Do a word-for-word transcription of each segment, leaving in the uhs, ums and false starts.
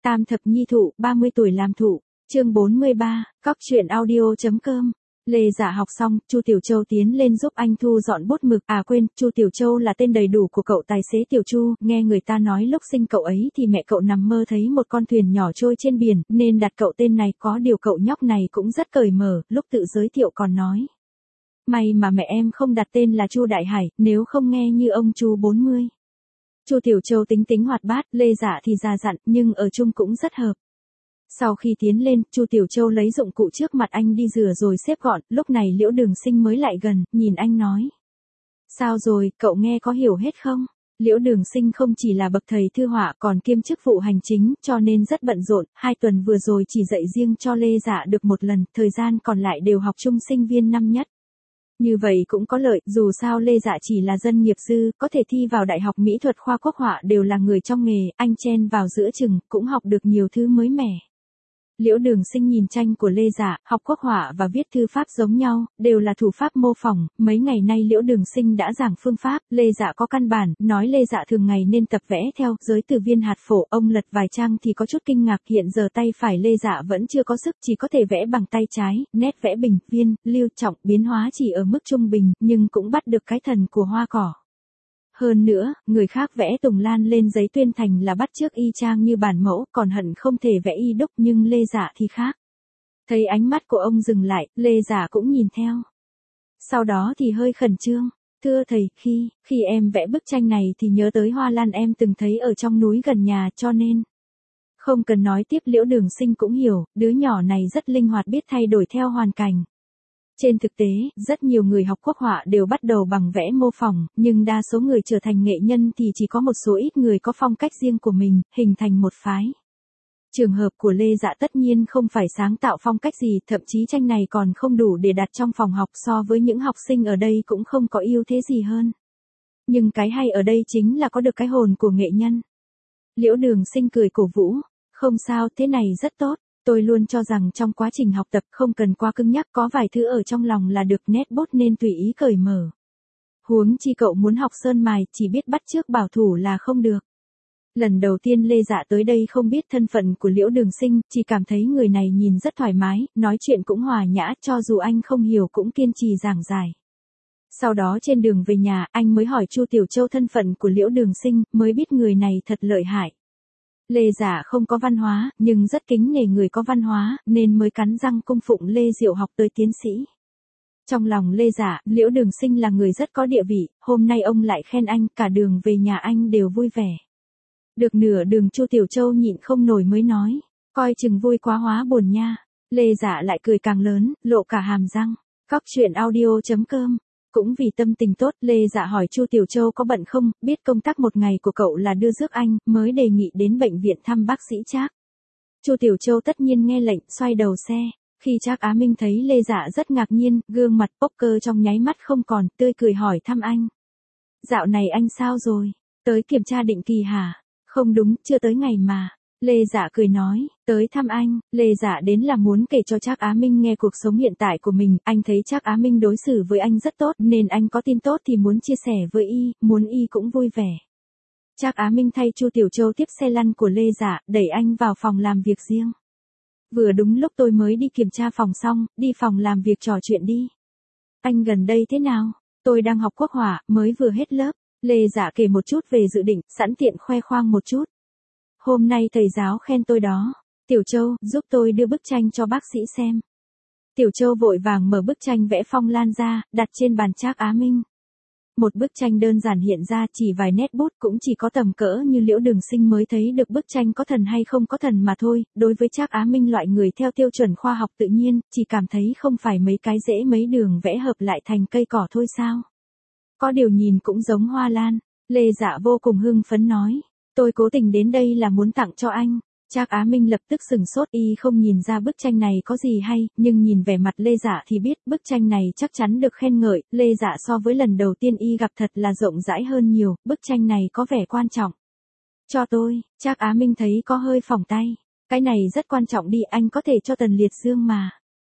Tam thập nhi thụ, ba mươi tuổi làm thụ. Chương bốn mươi ba, Cóc truyện audio.com. Lê Dạ học xong, Chu Tiểu Châu tiến lên giúp anh thu dọn bút mực. À quên, Chu Tiểu Châu là tên đầy đủ của cậu tài xế Tiểu Chu. Nghe người ta nói lúc sinh cậu ấy thì mẹ cậu nằm mơ thấy một con thuyền nhỏ trôi trên biển, nên đặt cậu tên này. Có điều cậu nhóc này cũng rất cởi mở, lúc tự giới thiệu còn nói: may mà mẹ em không đặt tên là Chu Đại Hải, nếu không nghe như ông Chu bốn mươi. Chu Tiểu Châu tính tính hoạt bát, Lê Dạ thì già dặn, nhưng ở chung cũng rất hợp. Sau khi tiến lên, Chu Tiểu Châu lấy dụng cụ trước mặt anh đi rửa rồi xếp gọn, lúc này Liễu Đường Sinh mới lại gần, nhìn anh nói: sao rồi, cậu nghe có hiểu hết không? Liễu Đường Sinh không chỉ là bậc thầy thư họa còn kiêm chức vụ hành chính, cho nên rất bận rộn, hai tuần vừa rồi chỉ dạy riêng cho Lê Dạ được một lần, thời gian còn lại đều học chung sinh viên năm nhất. Như vậy cũng có lợi, dù sao Lê Dạ chỉ là dân nghiệp dư, có thể thi vào Đại học Mỹ thuật khoa quốc họa đều là người trong nghề, anh chen vào giữa chừng, cũng học được nhiều thứ mới mẻ. Liễu Đường Sinh nhìn tranh của Lê Dạ, học quốc họa và viết thư pháp giống nhau, đều là thủ pháp mô phỏng, mấy ngày nay Liễu Đường Sinh đã giảng phương pháp, Lê Dạ có căn bản, nói Lê Dạ thường ngày nên tập vẽ theo, giới từ viên hạt phổ, ông lật vài trang thì có chút kinh ngạc, hiện giờ tay phải Lê Dạ vẫn chưa có sức, chỉ có thể vẽ bằng tay trái, nét vẽ bình, viên, lưu trọng, biến hóa chỉ ở mức trung bình, nhưng cũng bắt được cái thần của hoa cỏ. Hơn nữa, người khác vẽ tùng lan lên giấy tuyên thành là bắt chước y chang như bản mẫu, còn hận không thể vẽ y đúc, nhưng Lê Dạ thì khác. Thấy ánh mắt của ông dừng lại, Lê Dạ cũng nhìn theo. Sau đó thì hơi khẩn trương: thưa thầy, khi, khi em vẽ bức tranh này thì nhớ tới hoa lan em từng thấy ở trong núi gần nhà, cho nên... Không cần nói tiếp, Liễu Đường Sinh cũng hiểu, đứa nhỏ này rất linh hoạt, biết thay đổi theo hoàn cảnh. Trên thực tế, rất nhiều người học quốc họa đều bắt đầu bằng vẽ mô phỏng, nhưng đa số người trở thành nghệ nhân thì chỉ có một số ít người có phong cách riêng của mình, hình thành một phái. Trường hợp của Lê Dạ tất nhiên không phải sáng tạo phong cách gì, thậm chí tranh này còn không đủ để đặt trong phòng học, so với những học sinh ở đây cũng không có ưu thế gì hơn. Nhưng cái hay ở đây chính là có được cái hồn của nghệ nhân. Liễu Đường Sinh cười cổ vũ: không sao, thế này rất tốt. Tôi luôn cho rằng trong quá trình học tập không cần quá cứng nhắc, có vài thứ ở trong lòng là được, nét bút nên tùy ý cởi mở. Huống chi cậu muốn học sơn mài, chỉ biết bắt chước bảo thủ là không được. Lần đầu tiên Lê Dạ tới đây không biết thân phận của Liễu Đường Sinh, chỉ cảm thấy người này nhìn rất thoải mái, nói chuyện cũng hòa nhã, cho dù anh không hiểu cũng kiên trì giảng giải. Sau đó trên đường về nhà, anh mới hỏi Chu Tiểu Châu thân phận của Liễu Đường Sinh, mới biết người này thật lợi hại. Lê Dạ không có văn hóa, nhưng rất kính nể người có văn hóa, nên mới cắn răng cung phụng Lê Diệu học tới tiến sĩ. Trong lòng Lê Dạ, Liễu Đường Sinh là người rất có địa vị, hôm nay ông lại khen anh, cả đường về nhà anh đều vui vẻ. Được nửa đường Chu Tiểu Châu nhịn không nổi mới nói: coi chừng vui quá hóa buồn nha. Lê Dạ lại cười càng lớn, lộ cả hàm răng. Cóc truyện audio.com. Cũng vì tâm tình tốt, Lê Dạ hỏi Chu Tiểu Châu có bận không, biết công tác một ngày của cậu là đưa rước anh, mới đề nghị đến bệnh viện thăm bác sĩ Trác. Chu Tiểu Châu tất nhiên nghe lệnh, xoay đầu xe. Khi Trác Á Minh thấy Lê Dạ rất ngạc nhiên, gương mặt poker trong nháy mắt không còn, tươi cười hỏi thăm anh: dạo này anh sao rồi? Tới kiểm tra định kỳ hả? Không đúng, chưa tới ngày mà. Lê Dạ cười nói: tới thăm anh. Lê Dạ đến là muốn kể cho Trác Á Minh nghe cuộc sống hiện tại của mình, anh thấy Trác Á Minh đối xử với anh rất tốt, nên anh có tin tốt thì muốn chia sẻ với y, muốn y cũng vui vẻ. Trác Á Minh thay Chu Tiểu Châu tiếp xe lăn của Lê Dạ, đẩy anh vào phòng làm việc riêng. Vừa đúng lúc tôi mới đi kiểm tra phòng xong, đi phòng làm việc trò chuyện đi. Anh gần đây thế nào? Tôi đang học quốc họa, mới vừa hết lớp. Lê Dạ kể một chút về dự định, sẵn tiện khoe khoang một chút. Hôm nay thầy giáo khen tôi đó. Tiểu Châu, giúp tôi đưa bức tranh cho bác sĩ xem. Tiểu Châu vội vàng mở bức tranh vẽ phong lan ra, đặt trên bàn Trác Á Minh. Một bức tranh đơn giản hiện ra, chỉ vài nét bút, cũng chỉ có tầm cỡ như Liễu Đường Sinh mới thấy được bức tranh có thần hay không có thần mà thôi. Đối với Trác Á Minh loại người theo tiêu chuẩn khoa học tự nhiên, chỉ cảm thấy không phải mấy cái dễ mấy đường vẽ hợp lại thành cây cỏ thôi sao? Có điều nhìn cũng giống hoa lan. Lê Dạ vô cùng hưng phấn nói: tôi cố tình đến đây là muốn tặng cho anh. Trác Á Minh lập tức sừng sốt, y không nhìn ra bức tranh này có gì hay, nhưng nhìn vẻ mặt Lê Dạ thì biết bức tranh này chắc chắn được khen ngợi. Lê Dạ so với lần đầu tiên y gặp thật là rộng rãi hơn nhiều, bức tranh này có vẻ quan trọng. Cho tôi. Trác Á Minh thấy có hơi phỏng tay. Cái này rất quan trọng đi, anh có thể cho Tần Liệt Dương mà.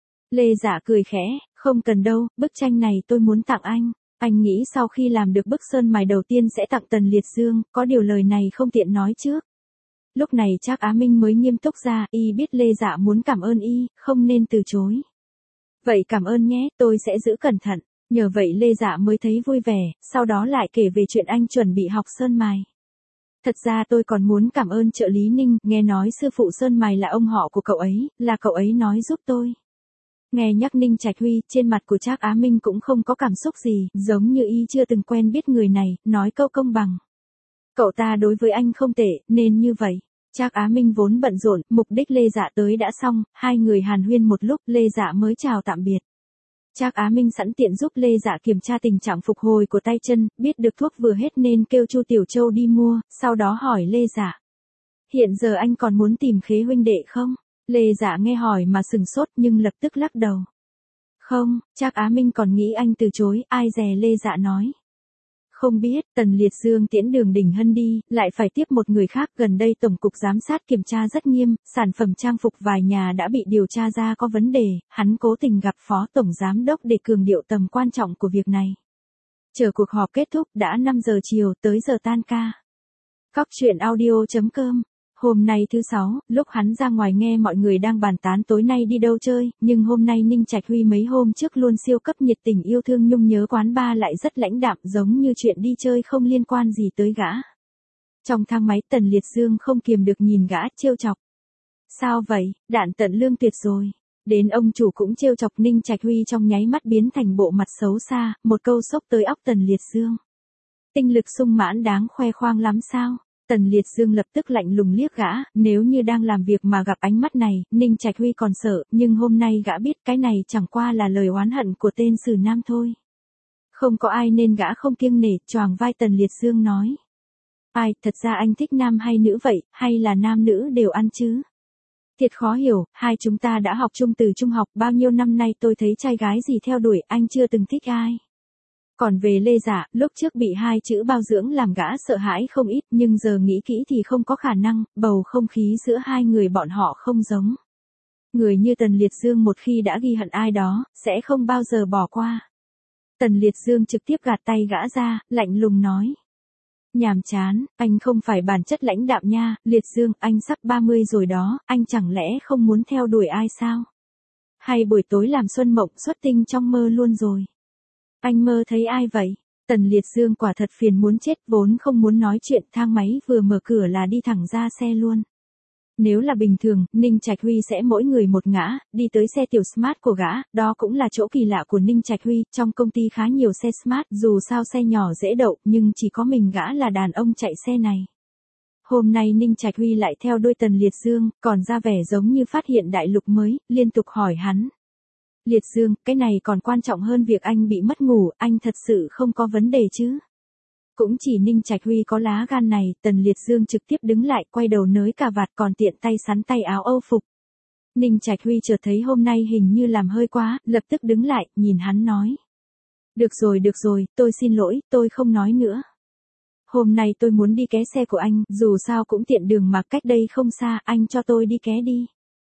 Lê Dạ cười khẽ: không cần đâu, bức tranh này tôi muốn tặng anh. Anh nghĩ sau khi làm được bức sơn mài đầu tiên sẽ tặng Tần Liệt Dương, có điều lời này không tiện nói trước. Lúc này Trác Á Minh mới nghiêm túc ra, y biết Lê Dạ muốn cảm ơn y, không nên từ chối. Vậy cảm ơn nhé, tôi sẽ giữ cẩn thận. Nhờ vậy Lê Dạ mới thấy vui vẻ, sau đó lại kể về chuyện anh chuẩn bị học sơn mài. Thật ra tôi còn muốn cảm ơn trợ lý Ninh, nghe nói sư phụ sơn mài là ông họ của cậu ấy, là cậu ấy nói giúp tôi. Nghe nhắc Ninh Trạch Huy, trên mặt của Trác Á Minh cũng không có cảm xúc gì, giống như y chưa từng quen biết người này, nói câu công bằng. Cậu ta đối với anh không tệ, nên như vậy. Trác Á Minh vốn bận rộn, mục đích Lê Dạ tới đã xong, hai người hàn huyên một lúc, Lê Dạ mới chào tạm biệt. Trác Á Minh sẵn tiện giúp Lê Dạ kiểm tra tình trạng phục hồi của tay chân, biết được thuốc vừa hết nên kêu Chu Tiểu Châu đi mua, sau đó hỏi Lê Dạ. Hiện giờ anh còn muốn tìm Khế huynh đệ không? Lê Dạ nghe hỏi mà sừng sốt nhưng lập tức lắc đầu. Không, Trác Á Minh còn nghĩ anh từ chối, ai dè Lê Dạ nói. Không biết, Tần Liệt Dương tiễn Đường Đình Hân đi, lại phải tiếp một người khác. Gần đây Tổng cục Giám sát kiểm tra rất nghiêm, sản phẩm trang phục vài nhà đã bị điều tra ra có vấn đề, hắn cố tình gặp Phó Tổng Giám Đốc để cường điệu tầm quan trọng của việc này. Chờ cuộc họp kết thúc đã năm giờ chiều, tới giờ tan ca. Cóc truyện audio chấm com. Hôm nay thứ sáu, lúc hắn ra ngoài nghe mọi người đang bàn tán tối nay đi đâu chơi, nhưng hôm nay Ninh Trạch Huy mấy hôm trước luôn siêu cấp nhiệt tình yêu thương nhung nhớ quán bar lại rất lãnh đạm, giống như chuyện đi chơi không liên quan gì tới gã. Trong thang máy Tần Liệt Dương không kiềm được nhìn gã, trêu chọc. Sao vậy, đạn tận lương tuyệt rồi. Đến ông chủ cũng trêu chọc. Ninh Trạch Huy trong nháy mắt biến thành bộ mặt xấu xa, một câu sốc tới óc Tần Liệt Dương. Tinh lực sung mãn đáng khoe khoang lắm sao? Tần Liệt Dương lập tức lạnh lùng liếc gã, nếu như đang làm việc mà gặp ánh mắt này, Ninh Trạch Huy còn sợ, nhưng hôm nay gã biết cái này chẳng qua là lời oán hận của tên Sử Nam thôi. Không có ai nên gã không kiêng nể, choàng vai Tần Liệt Dương nói. Ai, thật ra anh thích nam hay nữ vậy, hay là nam nữ đều ăn chứ? Thiệt khó hiểu, hai chúng ta đã học chung từ trung học, bao nhiêu năm nay tôi thấy trai gái gì theo đuổi, anh chưa từng thích ai. Còn về Lê Dạ, lúc trước bị hai chữ bao dưỡng làm gã sợ hãi không ít, nhưng giờ nghĩ kỹ thì không có khả năng, bầu không khí giữa hai người bọn họ không giống. Người như Tần Liệt Dương một khi đã ghi hận ai đó, sẽ không bao giờ bỏ qua. Tần Liệt Dương trực tiếp gạt tay gã ra, lạnh lùng nói. Nhàm chán, anh không phải bản chất lãnh đạm nha, Liệt Dương, anh sắp ba mươi rồi đó, anh chẳng lẽ không muốn theo đuổi ai sao? Hay buổi tối làm xuân mộng xuất tinh trong mơ luôn rồi? Anh mơ thấy ai vậy? Tần Liệt Dương quả thật phiền muốn chết, vốn không muốn nói chuyện, thang máy vừa mở cửa là đi thẳng ra xe luôn. Nếu là bình thường, Ninh Trạch Huy sẽ mỗi người một ngã, đi tới xe tiểu Smart của gã, đó cũng là chỗ kỳ lạ của Ninh Trạch Huy, trong công ty khá nhiều xe Smart, dù sao xe nhỏ dễ đậu, nhưng chỉ có mình gã là đàn ông chạy xe này. Hôm nay Ninh Trạch Huy lại theo đuôi Tần Liệt Dương, còn ra vẻ giống như phát hiện đại lục mới, liên tục hỏi hắn. Liệt Dương, cái này còn quan trọng hơn việc anh bị mất ngủ, anh thật sự không có vấn đề chứ? Cũng chỉ Ninh Trạch Huy có lá gan này, Tần Liệt Dương trực tiếp đứng lại, quay đầu nới cà vạt còn tiện tay sắn tay áo Âu phục. Ninh Trạch Huy chợt thấy hôm nay hình như làm hơi quá, lập tức đứng lại, nhìn hắn nói. Được rồi được rồi, tôi xin lỗi, tôi không nói nữa. Hôm nay tôi muốn đi ké xe của anh, dù sao cũng tiện đường mà, cách đây không xa, anh cho tôi đi ké đi.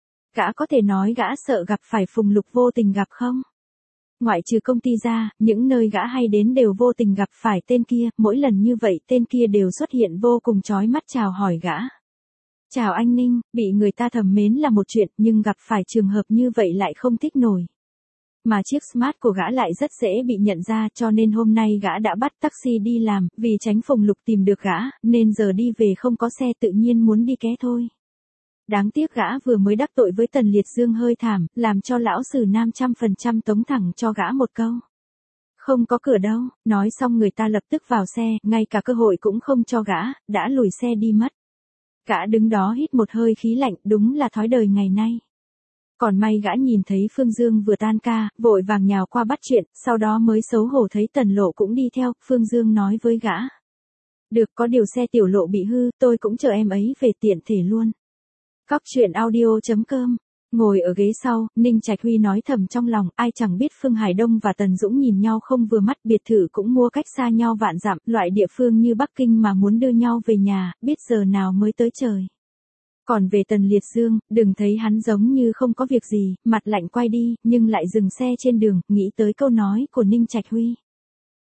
Gã có thể nói gã sợ gặp phải Phùng Lục vô tình gặp không? Ngoại trừ công ty ra, những nơi gã hay đến đều vô tình gặp phải tên kia, mỗi lần như vậy tên kia đều xuất hiện vô cùng chói mắt chào hỏi gã. Chào anh Ninh, bị người ta thầm mến là một chuyện, nhưng gặp phải trường hợp như vậy lại không thích nổi. Mà chiếc Smart của gã lại rất dễ bị nhận ra, cho nên hôm nay gã đã bắt taxi đi làm, vì tránh Phùng Lục tìm được gã, nên giờ đi về không có xe tự nhiên muốn đi ké thôi. Đáng tiếc gã vừa mới đắc tội với Tần Liệt Dương hơi thảm, làm cho lão Sử Nam trăm phần trăm tống thẳng cho gã một câu. Không có cửa đâu, nói xong người ta lập tức vào xe, ngay cả cơ hội cũng không cho gã, đã lùi xe đi mất. Gã đứng đó hít một hơi khí lạnh, đúng là thói đời ngày nay. Còn may gã nhìn thấy Phương Dương vừa tan ca, vội vàng nhào qua bắt chuyện, sau đó mới xấu hổ thấy Tần Lộ cũng đi theo, Phương Dương nói với gã. Được, có điều xe tiểu Lộ bị hư, tôi cũng chờ em ấy về tiện thể luôn. Cóc truyện audio chấm com. Ngồi ở ghế sau, Ninh Trạch Huy nói thầm trong lòng, ai chẳng biết Phương Hải Đông và Tần Dũng nhìn nhau không vừa mắt, biệt thự cũng mua cách xa nhau vạn dặm, loại địa phương như Bắc Kinh mà muốn đưa nhau về nhà, biết giờ nào mới tới trời. Còn về Tần Liệt Dương, đừng thấy hắn giống như không có việc gì, mặt lạnh quay đi, nhưng lại dừng xe trên đường, nghĩ tới câu nói của Ninh Trạch Huy.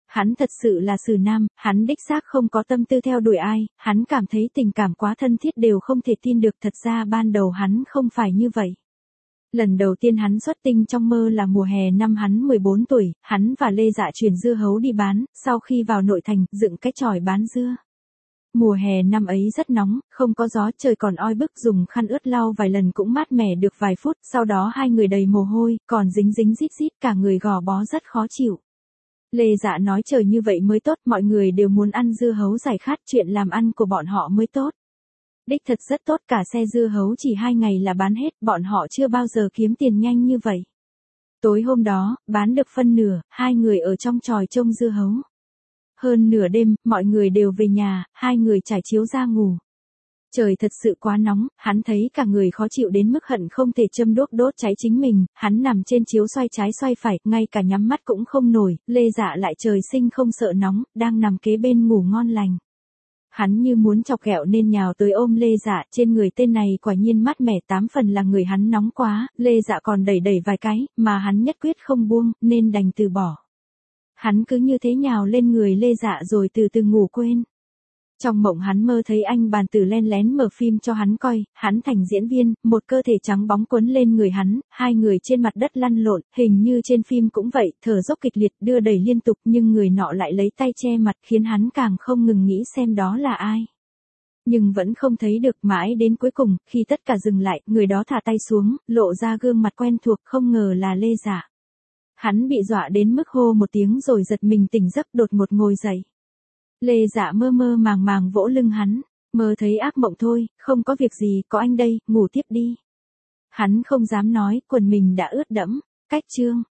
Hắn thật sự là xử nam, hắn đích xác không có tâm tư theo đuổi ai, hắn cảm thấy tình cảm quá thân thiết đều không thể tin được, thật ra ban đầu hắn không phải như vậy. Lần đầu tiên hắn xuất tinh trong mơ là mùa hè năm hắn mười bốn tuổi, hắn và Lê Dạ chuyển dưa hấu đi bán, sau khi vào nội thành, dựng cái chòi bán dưa. Mùa hè năm ấy rất nóng, không có gió, trời còn oi bức, dùng khăn ướt lau vài lần cũng mát mẻ được vài phút, sau đó hai người đầy mồ hôi, còn dính dính rít rít, cả người gò bó rất khó chịu. Lê Dạ nói trời như vậy mới tốt, mọi người đều muốn ăn dưa hấu giải khát, chuyện làm ăn của bọn họ mới tốt. Đích thật rất tốt, cả xe dưa hấu chỉ hai ngày là bán hết, bọn họ chưa bao giờ kiếm tiền nhanh như vậy. Tối hôm đó, bán được phân nửa, hai người ở trong chòi trông dưa hấu. Hơn nửa đêm, mọi người đều về nhà, hai người trải chiếu ra ngủ. Trời thật sự quá nóng, hắn thấy cả người khó chịu đến mức hận không thể châm đuốc đốt cháy chính mình, hắn nằm trên chiếu xoay trái xoay phải, ngay cả nhắm mắt cũng không nổi, Lê Dạ lại trời sinh không sợ nóng, đang nằm kế bên ngủ ngon lành. Hắn như muốn chọc ghẹo nên nhào tới ôm Lê Dạ, trên người tên này quả nhiên mát mẻ, tám phần là người hắn nóng quá, Lê Dạ còn đẩy đẩy vài cái, mà hắn nhất quyết không buông, nên đành từ bỏ. Hắn cứ như thế nhào lên người Lê Dạ rồi từ từ ngủ quên. Trong mộng hắn mơ thấy anh bàn tử len lén mở phim cho hắn coi, hắn thành diễn viên, một cơ thể trắng bóng quấn lên người hắn, hai người trên mặt đất lăn lộn, hình như trên phim cũng vậy, thở dốc kịch liệt, đưa đẩy liên tục, nhưng người nọ lại lấy tay che mặt, khiến hắn càng không ngừng nghĩ xem đó là ai. Nhưng vẫn không thấy được, mãi đến cuối cùng, khi tất cả dừng lại, người đó thả tay xuống, lộ ra gương mặt quen thuộc, không ngờ là Lê Dạ. Hắn bị dọa đến mức hô một tiếng rồi giật mình tỉnh giấc, đột ngột ngồi dậy. Lê Dạ mơ mơ màng màng vỗ lưng hắn, mơ thấy ác mộng thôi, không có việc gì, có anh đây, ngủ tiếp đi. Hắn không dám nói, quần mình đã ướt đẫm, cách chương.